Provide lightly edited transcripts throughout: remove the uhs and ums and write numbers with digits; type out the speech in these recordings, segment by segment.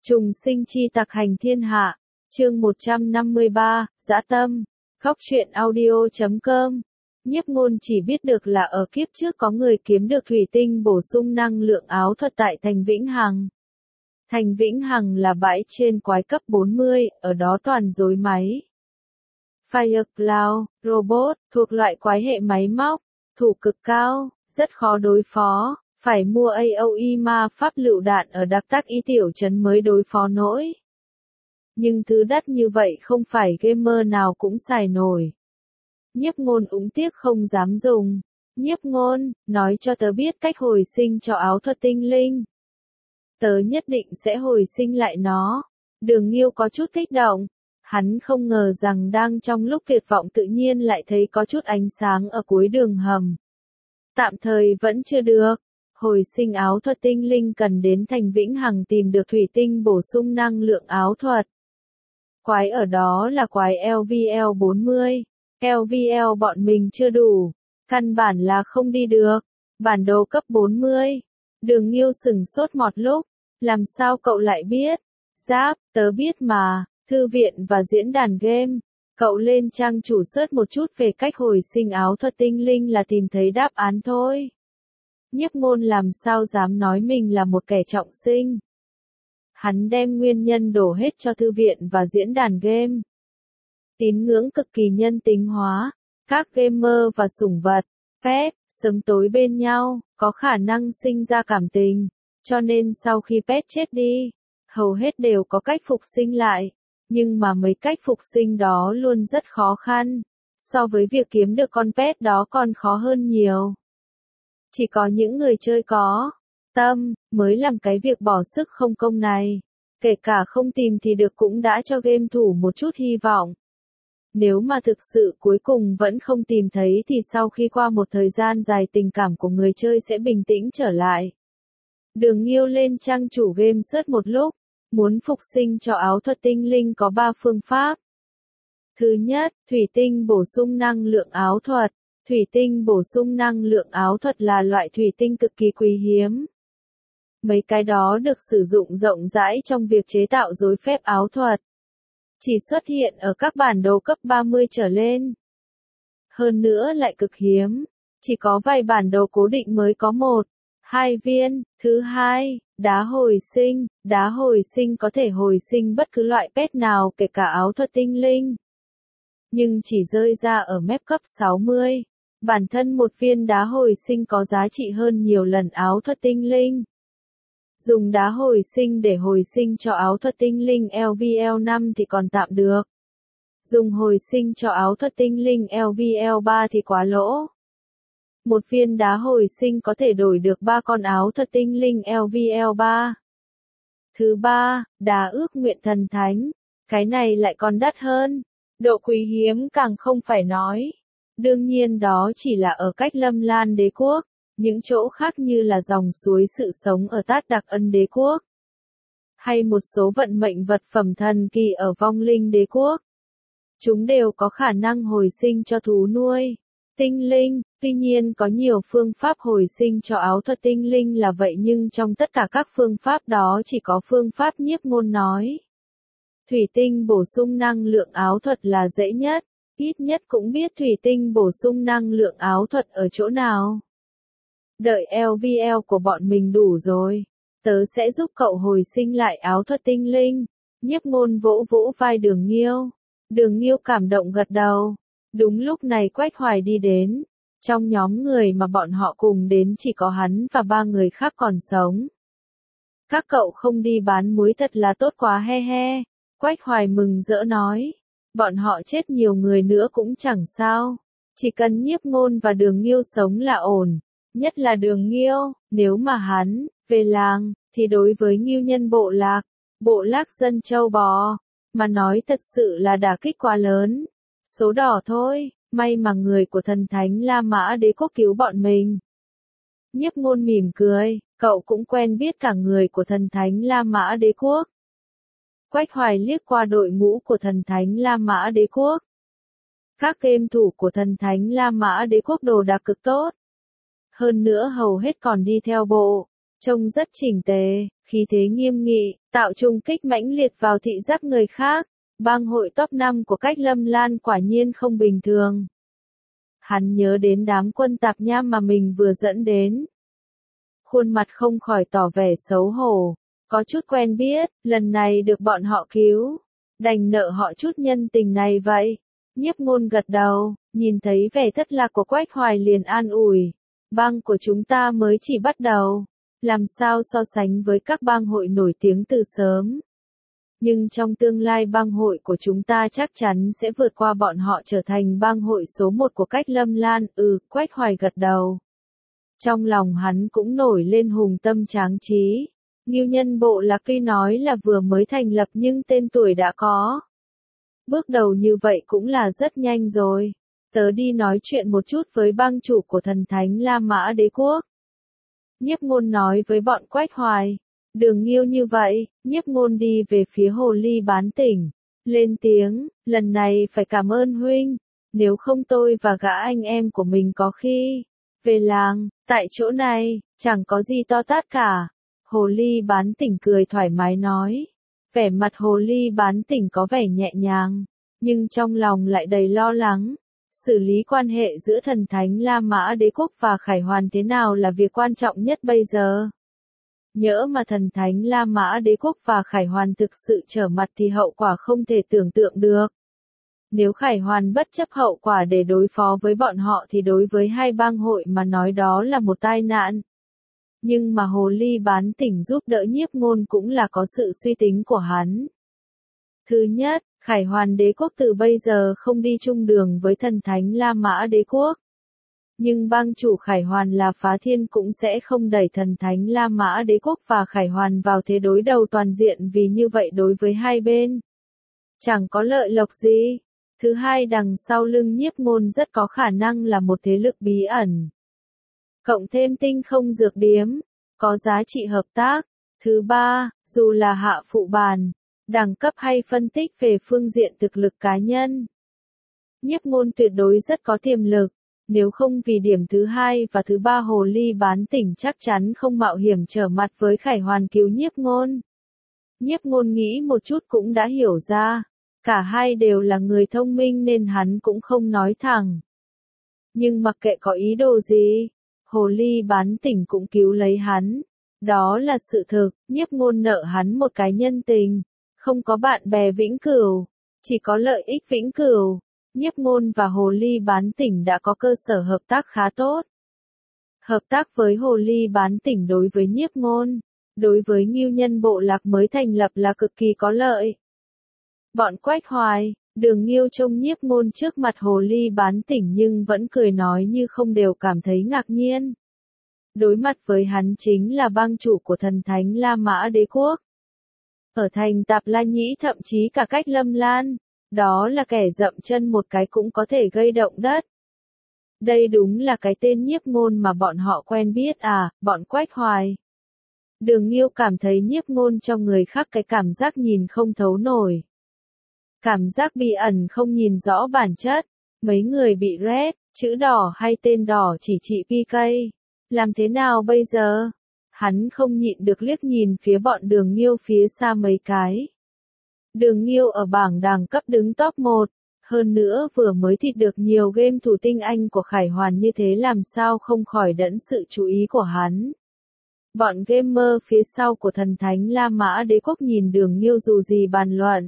Trùng sinh chi tặc hành thiên hạ, chương 153, dã tâm, góc truyện audio.com. Nhiếp Ngôn chỉ biết được là ở kiếp trước có người kiếm được thủy tinh bổ sung năng lượng áo thuật tại Thành Vĩnh Hằng. Thành Vĩnh Hằng là bãi trên quái cấp 40, ở đó toàn rối máy. Firecloud, robot, thuộc loại quái hệ máy móc, thủ cực cao, rất khó đối phó, phải mua AOE ma pháp lựu đạn ở đặc tác y tiểu trấn mới đối phó nổi. Nhưng thứ đắt như vậy không phải gamer nào cũng xài nổi. Nhiếp Ngôn úng tiếc không dám dùng. Nhiếp Ngôn, nói cho tớ biết cách hồi sinh cho áo thuật tinh linh. Tớ nhất định sẽ hồi sinh lại nó. Đường Nghiêu có chút kích động. Hắn không ngờ rằng đang trong lúc tuyệt vọng tự nhiên lại thấy có chút ánh sáng ở cuối đường hầm. Tạm thời vẫn chưa được. Hồi sinh áo thuật tinh linh cần đến Thành Vĩnh Hằng tìm được thủy tinh bổ sung năng lượng áo thuật. Quái ở đó là quái LVL 40. LVL bọn mình chưa đủ. Căn bản là không đi được. Bản đồ cấp 40. Đường Nghiêu sừng sốt một lúc. Làm sao cậu lại biết? Giáp, tớ biết mà. Thư viện và diễn đàn game. Cậu lên trang chủ search một chút về cách hồi sinh áo thuật tinh linh là tìm thấy đáp án thôi. Nhiếp Ngôn làm sao dám nói mình là một kẻ trọng sinh. Hắn đem nguyên nhân đổ hết cho thư viện và diễn đàn game. Tín ngưỡng cực kỳ nhân tính hóa, các gamer và sủng vật, pet, sớm tối bên nhau, có khả năng sinh ra cảm tình, cho nên sau khi pet chết đi, hầu hết đều có cách phục sinh lại, nhưng mà mấy cách phục sinh đó luôn rất khó khăn, so với việc kiếm được con pet đó còn khó hơn nhiều. Chỉ có những người chơi có tâm mới làm cái việc bỏ sức không công này, kể cả không tìm thì được cũng đã cho game thủ một chút hy vọng. Nếu mà thực sự cuối cùng vẫn không tìm thấy thì sau khi qua một thời gian dài tình cảm của người chơi sẽ bình tĩnh trở lại. Đường Nghiêu lên trang chủ game search một lúc, muốn phục sinh cho áo thuật tinh linh có 3 phương pháp. Thứ nhất, thủy tinh bổ sung năng lượng áo thuật. Thủy tinh bổ sung năng lượng áo thuật là loại thủy tinh cực kỳ quý hiếm. Mấy cái đó được sử dụng rộng rãi trong việc chế tạo rối phép áo thuật. Chỉ xuất hiện ở các bản đồ cấp 30 trở lên. Hơn nữa lại cực hiếm. Chỉ có vài bản đồ cố định mới có 1, 2 viên. Thứ hai, đá hồi sinh. Đá hồi sinh có thể hồi sinh bất cứ loại pet nào kể cả áo thuật tinh linh. Nhưng chỉ rơi ra ở map cấp 60. Bản thân một viên đá hồi sinh có giá trị hơn nhiều lần áo thuật tinh linh. Dùng đá hồi sinh để hồi sinh cho áo thuật tinh linh LVL5 thì còn tạm được. Dùng hồi sinh cho áo thuật tinh linh LVL3 thì quá lỗ. Một viên đá hồi sinh có thể đổi được 3 con áo thuật tinh linh LVL3. Thứ ba, đá ước nguyện thần thánh. Cái này lại còn đắt hơn. Độ quý hiếm càng không phải nói. Đương nhiên đó chỉ là ở cách Lâm Lan đế quốc. Những chỗ khác như là dòng suối sự sống ở Tát Đặc Ân đế quốc. Hay một số vận mệnh vật phẩm thần kỳ ở Vong Linh đế quốc. Chúng đều có khả năng hồi sinh cho thú nuôi. Tinh linh, tuy nhiên có nhiều phương pháp hồi sinh cho áo thuật tinh linh là vậy nhưng trong tất cả các phương pháp đó chỉ có phương pháp Nhiếp Ngôn nói. Thủy tinh bổ sung năng lượng áo thuật là dễ nhất, ít nhất cũng biết thủy tinh bổ sung năng lượng áo thuật ở chỗ nào. Đợi LVL của bọn mình đủ rồi, tớ sẽ giúp cậu hồi sinh lại áo thuật tinh linh. Nhiếp Ngôn vỗ vỗ vai Đường Nghiêu. Đường Nghiêu cảm động gật đầu. Đúng lúc này Quách Hoài đi đến. Trong nhóm người mà bọn họ cùng đến chỉ có hắn và 3 người khác còn sống. Các cậu không đi bán muối thật là tốt quá he he. Quách Hoài mừng rỡ nói. Bọn họ chết nhiều người nữa cũng chẳng sao. Chỉ cần Nhiếp Ngôn và Đường Nghiêu sống là ổn. Nhất là Đường Nghiêu, nếu mà hắn về làng, thì đối với Nghiêu nhân bộ lạc dân châu bò, mà nói thật sự là đả kích quá lớn. Số đỏ thôi, may mà người của thần thánh La Mã đế quốc cứu bọn mình. Nhiếp Ngôn mỉm cười, cậu cũng quen biết cả người của thần thánh La Mã đế quốc. Quách Hoài liếc qua đội ngũ của thần thánh La Mã đế quốc. Các game thủ của thần thánh La Mã đế quốc đồ đạc cực tốt. Hơn nữa hầu hết còn đi theo bộ, trông rất chỉnh tề, khí thế nghiêm nghị, tạo trùng kích mãnh liệt vào thị giác người khác. Bang hội top 5 của Cách Lâm Lan quả nhiên không bình thường. Hắn nhớ đến đám quân tạp nham mà mình vừa dẫn đến. Khuôn mặt không khỏi tỏ vẻ xấu hổ. Có chút quen biết, lần này được bọn họ cứu. Đành nợ họ chút nhân tình này vậy. Nhiếp Ngôn gật đầu, nhìn thấy vẻ thất lạc của Quách Hoài liền an ủi. Bang của chúng ta mới chỉ bắt đầu. Làm sao so sánh với các bang hội nổi tiếng từ sớm. Nhưng trong tương lai bang hội của chúng ta chắc chắn sẽ vượt qua bọn họ trở thành bang hội số 1 của Cách Lâm Lan. Quách Hoài gật đầu. Trong lòng hắn cũng nổi lên hùng tâm tráng trí. Ngưu Nhân Bộ Lạc tuy nói là vừa mới thành lập nhưng tên tuổi đã có. Bước đầu như vậy cũng là rất nhanh rồi. Tớ đi nói chuyện một chút với bang chủ của Thần Thánh La Mã Đế Quốc. Nhiếp Ngôn nói với bọn Quách Hoài. Đường Nghiêu như vậy, Nhiếp Ngôn đi về phía hồ ly bán tỉnh. Lên tiếng, lần này phải cảm ơn huynh. Nếu không tôi và gã anh em của mình có khi về làng, tại chỗ này, chẳng có gì to tát cả. Hồ ly bán tỉnh cười thoải mái nói. Vẻ mặt hồ ly bán tỉnh có vẻ nhẹ nhàng, nhưng trong lòng lại đầy lo lắng. Xử lý quan hệ giữa Thần Thánh La Mã Đế Quốc và Khải Hoàn thế nào là việc quan trọng nhất bây giờ. Nhỡ mà Thần Thánh La Mã Đế Quốc và Khải Hoàn thực sự trở mặt thì hậu quả không thể tưởng tượng được. Nếu Khải Hoàn bất chấp hậu quả để đối phó với bọn họ thì đối với hai bang hội mà nói đó là một tai nạn. Nhưng mà hồ ly bán tỉnh giúp đỡ Nhiếp Ngôn cũng là có sự suy tính của hắn. Thứ nhất, Khải Hoàn Đế Quốc từ bây giờ không đi chung đường với Thần Thánh La Mã Đế Quốc. Nhưng bang chủ Khải Hoàn là Phá Thiên cũng sẽ không đẩy Thần Thánh La Mã Đế Quốc và Khải Hoàn vào thế đối đầu toàn diện vì như vậy đối với hai bên chẳng có lợi lộc gì. Thứ hai, đằng sau lưng Nhiếp Ngôn rất có khả năng là một thế lực bí ẩn. Cộng thêm Tinh Không Dược Điếm, có giá trị hợp tác. Thứ ba, dù là hạ phụ bàn, đẳng cấp hay phân tích về phương diện thực lực cá nhân, Nhiếp Ngôn tuyệt đối rất có tiềm lực. Nếu không vì điểm thứ hai và thứ ba hồ ly bán tỉnh chắc chắn không mạo hiểm trở mặt với Khải Hoàn cứu Nhiếp Ngôn. Nhiếp Ngôn nghĩ một chút cũng đã hiểu ra. Cả hai đều là người thông minh nên hắn cũng không nói thẳng. Nhưng mặc kệ có ý đồ gì, hồ ly bán tỉnh cũng cứu lấy hắn. Đó là sự thực, Nhiếp Ngôn nợ hắn một cái nhân tình. Không có bạn bè vĩnh cửu, chỉ có lợi ích vĩnh cửu. Nhiếp Ngôn và hồ ly bán tỉnh đã có cơ sở hợp tác khá tốt. Hợp tác với hồ ly bán tỉnh đối với Nhiếp Ngôn, đối với Ngưu Nhân Bộ Lạc mới thành lập là cực kỳ có lợi. Bọn Quách Hoài, Đường Nghiêu trông Nhiếp Ngôn trước mặt hồ ly bán tỉnh nhưng vẫn cười nói như không, đều cảm thấy ngạc nhiên. Đối mặt với hắn chính là bang chủ của Thần Thánh La Mã Đế Quốc. Ở thành Tạp La Nhĩ thậm chí cả Cách Lâm Lan, đó là kẻ dậm chân một cái cũng có thể gây động đất. Đây đúng là cái tên Nhiếp Ngôn mà bọn họ quen biết à, bọn Quách Hoài. Đường Nghiêu cảm thấy Nhiếp Ngôn cho người khác cái cảm giác nhìn không thấu nổi. Cảm giác bí ẩn không nhìn rõ bản chất. Mấy người bị red, chữ đỏ hay tên đỏ chỉ trị PK. Làm thế nào bây giờ? Hắn không nhịn được liếc nhìn phía bọn Đường Nghiêu phía xa mấy cái. Đường Nghiêu ở bảng đẳng cấp đứng top 1. Hơn nữa vừa mới thịt được nhiều game thủ tinh anh của Khải Hoàn như thế làm sao không khỏi đẫn sự chú ý của hắn. Bọn gamer phía sau của Thần Thánh La Mã Đế Quốc nhìn Đường Nghiêu dù gì bàn luận.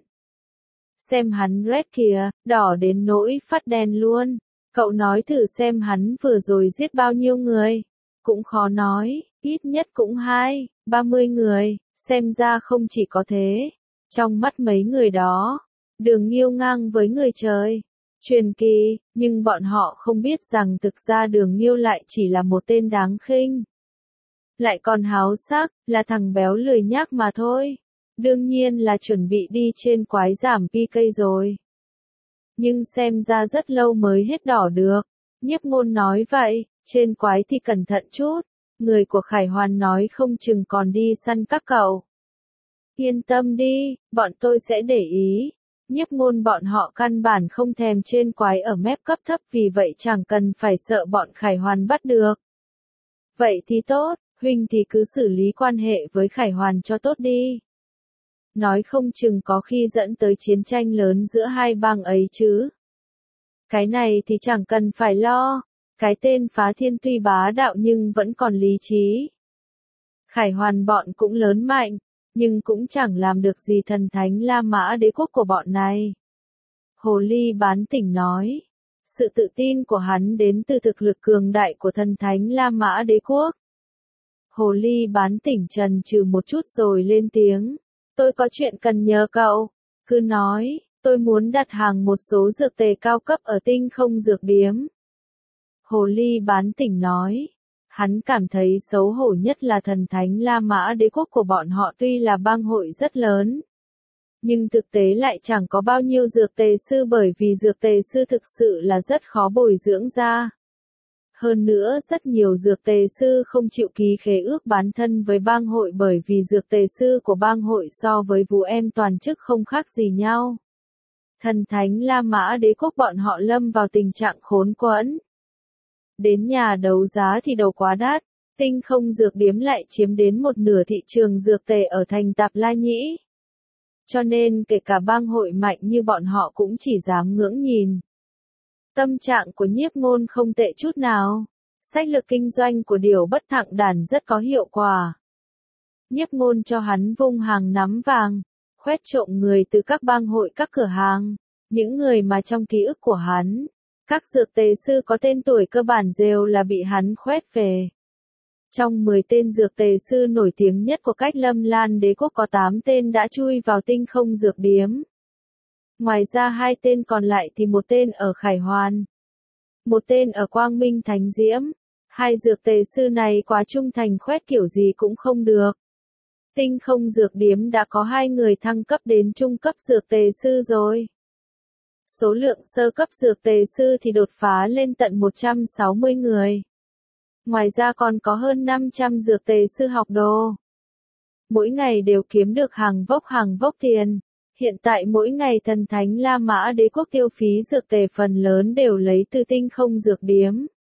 Xem hắn red kìa, đỏ đến nỗi phát đen luôn. Cậu nói thử xem hắn vừa rồi giết bao nhiêu người. Cũng khó nói, ít nhất cũng 30 người, xem ra không chỉ có thế. Trong mắt mấy người đó, Đường Nghiêu ngang với người trời. Truyền kỳ, nhưng bọn họ không biết rằng thực ra Đường Nghiêu lại chỉ là một tên đáng khinh. Lại còn háo sắc, là thằng béo lười nhác mà thôi. Đương nhiên là chuẩn bị đi trên quái giảm PK rồi. Nhưng xem ra rất lâu mới hết đỏ được. Nhiếp Ngôn nói vậy, trên quái thì cẩn thận chút. Người của Khải Hoàn nói không chừng còn đi săn các cậu. Yên tâm đi, bọn tôi sẽ để ý. Nhiếp Ngôn bọn họ căn bản không thèm trên quái ở mép cấp thấp vì vậy chẳng cần phải sợ bọn Khải Hoàn bắt được. Vậy thì tốt, huynh thì cứ xử lý quan hệ với Khải Hoàn cho tốt đi. nói không chừng có khi dẫn tới chiến tranh lớn giữa hai bang ấy chứ. Cái này thì chẳng cần phải lo, cái tên Phá Thiên tuy bá đạo nhưng vẫn còn lý trí. Khải Hoàn bọn cũng lớn mạnh, nhưng cũng chẳng làm được gì thần thánh La Mã đế quốc của bọn này. Hồ ly bán tỉnh nói, sự tự tin của hắn đến từ thực lực cường đại của thần thánh La Mã đế quốc. Hồ ly bán tỉnh trần trừ một chút rồi lên tiếng, tôi có chuyện cần nhờ cậu, cứ nói, tôi muốn đặt hàng một số dược tề cao cấp ở Tinh Không Dược Điếm. Hồ ly bán tỉnh nói, hắn cảm thấy xấu hổ nhất là thần thánh La Mã đế quốc của bọn họ tuy là bang hội rất lớn, nhưng thực tế lại chẳng có bao nhiêu dược tề sư bởi vì dược tề sư thực sự là rất khó bồi dưỡng ra. Hơn nữa rất nhiều dược tề sư không chịu ký khế ước bán thân với bang hội bởi vì dược tề sư của bang hội so với vũ em toàn chức không khác gì nhau. Thần thánh La Mã đế quốc bọn họ lâm vào tình trạng khốn quẫn. Đến nhà đấu giá thì đầu quá đắt, Tinh Không Dược Điếm lại chiếm đến một nửa thị trường dược tề ở thành Tạp La Nhĩ. Cho nên kể cả bang hội mạnh như bọn họ cũng chỉ dám ngưỡng nhìn. Tâm trạng của Nhiếp Ngôn không tệ chút nào. Sách lược kinh doanh của Điều Bất Thặng Đản rất có hiệu quả. Nhiếp Ngôn cho hắn vung hàng nắm vàng, khoét trộm người từ các bang hội các cửa hàng, những người mà trong ký ức của hắn, các dược tề sư có tên tuổi cơ bản đều là bị hắn khoét về. Trong 10 tên dược tề sư nổi tiếng nhất của Cách Lâm Lan đế quốc có 8 tên đã chui vào Tinh Không Dược Điếm. Ngoài ra 2 tên còn lại thì một tên ở Khải Hoàn, một tên ở Quang Minh Thánh Diễm. 2 dược tề sư này quá trung thành khoét kiểu gì cũng không được. Tinh Không Dược Điếm đã có 2 người thăng cấp đến trung cấp dược tề sư rồi. Số lượng sơ cấp dược tề sư thì đột phá lên tận 160 người. Ngoài ra còn có hơn 500 dược tề sư học đồ. Mỗi ngày đều kiếm được hàng vốc tiền. Hiện tại mỗi ngày thần thánh La Mã đế quốc tiêu phí dược tề phần lớn đều lấy từ Tinh Không Dược Điếm.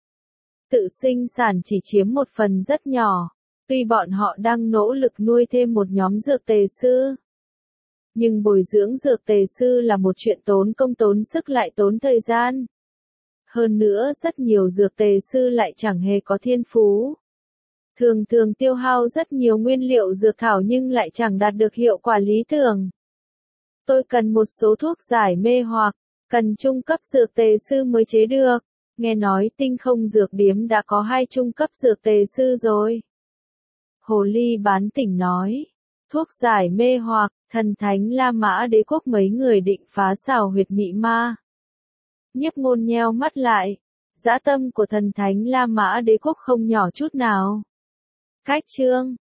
Tự sinh sản chỉ chiếm một phần rất nhỏ, tuy bọn họ đang nỗ lực nuôi thêm một nhóm dược tề sư. Nhưng bồi dưỡng dược tề sư là một chuyện tốn công tốn sức lại tốn thời gian. Hơn nữa rất nhiều dược tề sư lại chẳng hề có thiên phú. Thường thường tiêu hao rất nhiều nguyên liệu dược thảo nhưng lại chẳng đạt được hiệu quả lý tưởng. Tôi cần một số thuốc giải mê hoặc, cần trung cấp dược tề sư mới chế được. Nghe nói Tinh Không Dược Điếm đã có 2 trung cấp dược tề sư rồi. Hồ ly bán tỉnh nói, thuốc giải mê hoặc, thần thánh La Mã đế quốc mấy người định phá xào huyệt mị ma. Nhiếp Ngôn nheo mắt lại, dã tâm của thần thánh La Mã đế quốc không nhỏ chút nào. Cách chương